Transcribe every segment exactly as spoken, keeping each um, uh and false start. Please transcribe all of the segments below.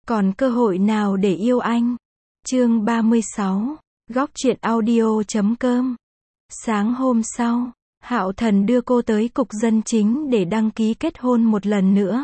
Còn cơ hội nào để yêu anh? Chương ba mươi sáu, góc truyện audio chấm com. Sáng hôm sau, Hạo Thần đưa cô tới cục dân chính để đăng ký kết hôn một lần nữa.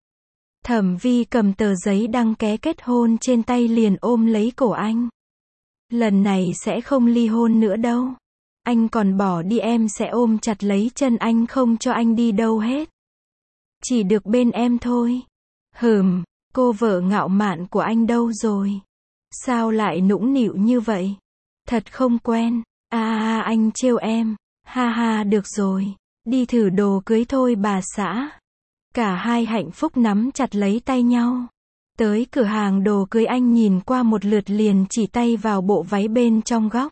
Thẩm Vi cầm tờ giấy đăng ký kết hôn trên tay liền ôm lấy cổ anh. Lần này sẽ không ly hôn nữa đâu. Anh còn bỏ đi, em sẽ ôm chặt lấy chân anh không cho anh đi đâu hết. Chỉ được bên em thôi. Hừm, cô vợ ngạo mạn của anh đâu rồi? Sao lại nũng nịu như vậy? Thật không quen. À, à anh trêu em. Ha ha, được rồi. Đi thử đồ cưới thôi bà xã. Cả hai hạnh phúc nắm chặt lấy tay nhau. Tới cửa hàng đồ cưới, anh nhìn qua một lượt liền chỉ tay vào bộ váy bên trong góc.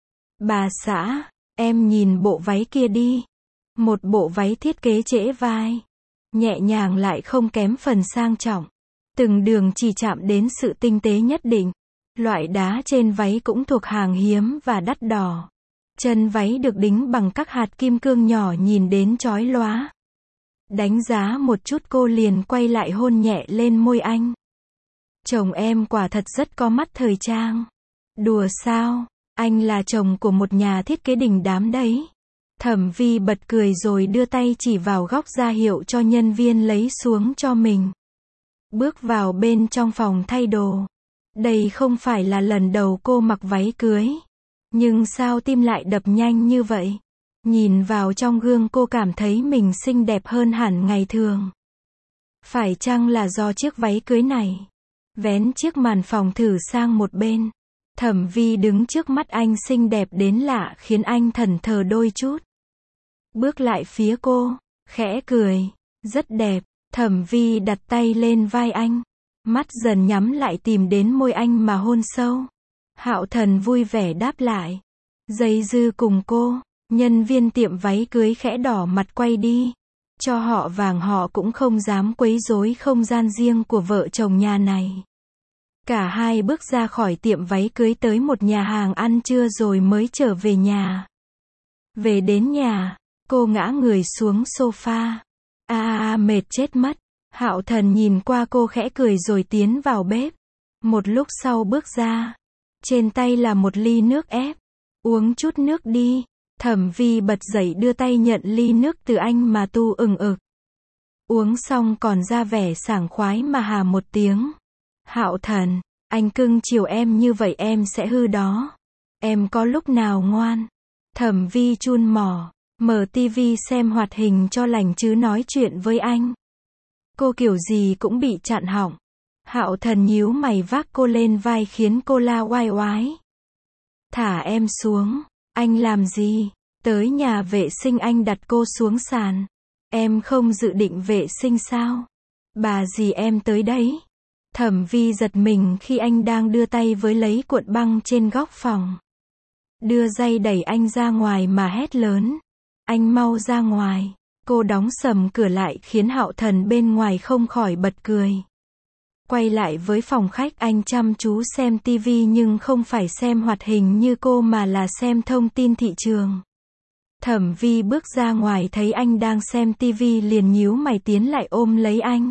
Bà xã, em nhìn bộ váy kia đi. Một bộ váy thiết kế trễ vai. Nhẹ nhàng lại không kém phần sang trọng. Từng đường chỉ chạm đến sự tinh tế nhất định. Loại đá trên váy cũng thuộc hàng hiếm và đắt đỏ. Chân váy được đính bằng các hạt kim cương nhỏ nhìn đến chói lóa. Đánh giá một chút cô liền quay lại hôn nhẹ lên môi anh. Chồng em quả thật rất có mắt thời trang. Đùa sao, anh là chồng của một nhà thiết kế đình đám đấy. Thẩm Vi bật cười rồi đưa tay chỉ vào góc ra hiệu cho nhân viên lấy xuống cho mình. Bước vào bên trong phòng thay đồ. Đây không phải là lần đầu cô mặc váy cưới. Nhưng sao tim lại đập nhanh như vậy? Nhìn vào trong gương cô cảm thấy mình xinh đẹp hơn hẳn ngày thường. Phải chăng là do chiếc váy cưới này? Vén chiếc màn phòng thử sang một bên. Thẩm Vi đứng trước mắt anh xinh đẹp đến lạ khiến anh thẫn thờ đôi chút. Bước lại phía cô, khẽ cười. Rất đẹp. Thẩm Vi đặt tay lên vai anh. Mắt dần nhắm lại tìm đến môi anh mà hôn sâu. Hạo Thần vui vẻ đáp lại. Dây dư cùng cô. Nhân viên tiệm váy cưới khẽ đỏ mặt quay đi. Cho họ vàng họ cũng không dám quấy rối không gian riêng của vợ chồng nhà này. Cả hai bước ra khỏi tiệm váy cưới tới một nhà hàng ăn trưa rồi mới trở về nhà. Về đến nhà, cô ngã người xuống sofa. A a a mệt chết mất. Hạo Thần nhìn qua cô khẽ cười rồi tiến vào bếp. Một lúc sau bước ra. Trên tay là một ly nước ép. Uống chút nước đi. Thẩm Vi bật dậy đưa tay nhận ly nước từ anh mà tu ừng ực. Uống xong còn ra vẻ sảng khoái mà hà một tiếng. Hạo Thần, anh cưng chiều em như vậy em sẽ hư đó. Em có lúc nào ngoan? Thẩm Vi chun mỏ, mở tivi xem hoạt hình cho lành chứ nói chuyện với anh. Cô kiểu gì cũng bị chặn họng. Hạo Thần nhíu mày vác cô lên vai khiến cô la oai oái. Thả em xuống. Anh làm gì? Tới nhà vệ sinh anh đặt cô xuống sàn. Em không dự định vệ sinh sao? Bà dì em tới đấy. Thẩm Vi giật mình khi anh đang đưa tay với lấy cuộn băng trên góc phòng. Đưa dây đẩy anh ra ngoài mà hét lớn. Anh mau ra ngoài. Cô đóng sầm cửa lại khiến Hạo Thần bên ngoài không khỏi bật cười. Quay lại với phòng khách, anh chăm chú xem tivi nhưng không phải xem hoạt hình như cô mà là xem thông tin thị trường. Thẩm Vi bước ra ngoài thấy anh đang xem tivi liền nhíu mày tiến lại ôm lấy anh.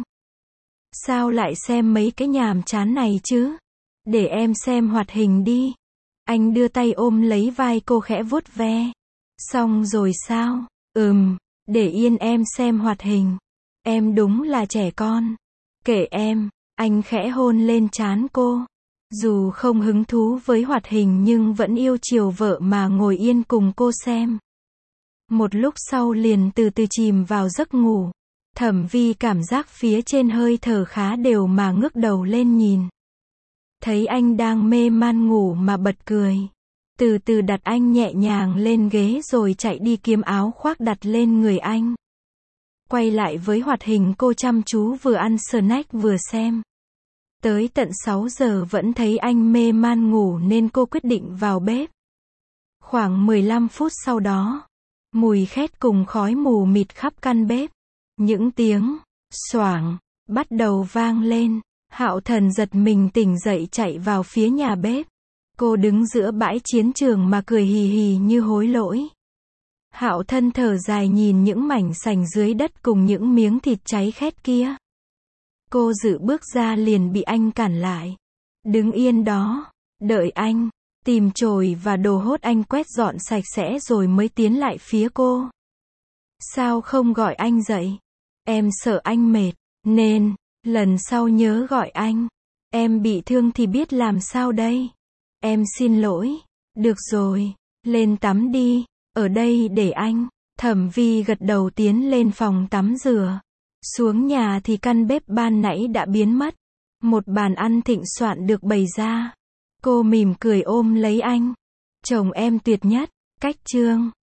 Sao lại xem mấy cái nhàm chán này chứ? Để em xem hoạt hình đi. Anh đưa tay ôm lấy vai cô khẽ vuốt ve. Xong rồi sao? Ừm, để yên em xem hoạt hình. Em đúng là trẻ con. Kệ em. Anh khẽ hôn lên trán cô. Dù không hứng thú với hoạt hình nhưng vẫn yêu chiều vợ mà ngồi yên cùng cô xem. Một lúc sau liền từ từ chìm vào giấc ngủ. Thẩm Vi cảm giác phía trên hơi thở khá đều mà ngước đầu lên nhìn. Thấy anh đang mê man ngủ mà bật cười. Từ từ đặt anh nhẹ nhàng lên ghế rồi chạy đi kiếm áo khoác đặt lên người anh. Quay lại với hoạt hình, cô chăm chú vừa ăn snack vừa xem. Tới tận sáu giờ vẫn thấy anh mê man ngủ nên cô quyết định vào bếp. Khoảng mười lăm phút sau đó, mùi khét cùng khói mù mịt khắp căn bếp. Những tiếng xoảng bắt đầu vang lên. Hạo Thần giật mình tỉnh dậy chạy vào phía nhà bếp. Cô đứng giữa bãi chiến trường mà cười hì hì như hối lỗi. Hạo Thần thở dài nhìn những mảnh sành dưới đất cùng những miếng thịt cháy khét kia. Cô dự bước ra liền bị anh cản lại. Đứng yên đó, đợi anh. Tìm chổi và đồ hốt anh quét dọn sạch sẽ rồi mới tiến lại phía cô. Sao không gọi anh dậy? Em sợ anh mệt, nên, lần sau nhớ gọi anh. Em bị thương thì biết làm sao đây? Em xin lỗi. Được rồi, lên tắm đi, ở đây để anh. Thẩm Vi gật đầu tiến lên phòng tắm rửa. Xuống nhà thì căn bếp ban nãy đã biến mất. Một bàn ăn thịnh soạn được bày ra. Cô mỉm cười ôm lấy anh. Chồng em tuyệt nhất. Cách chương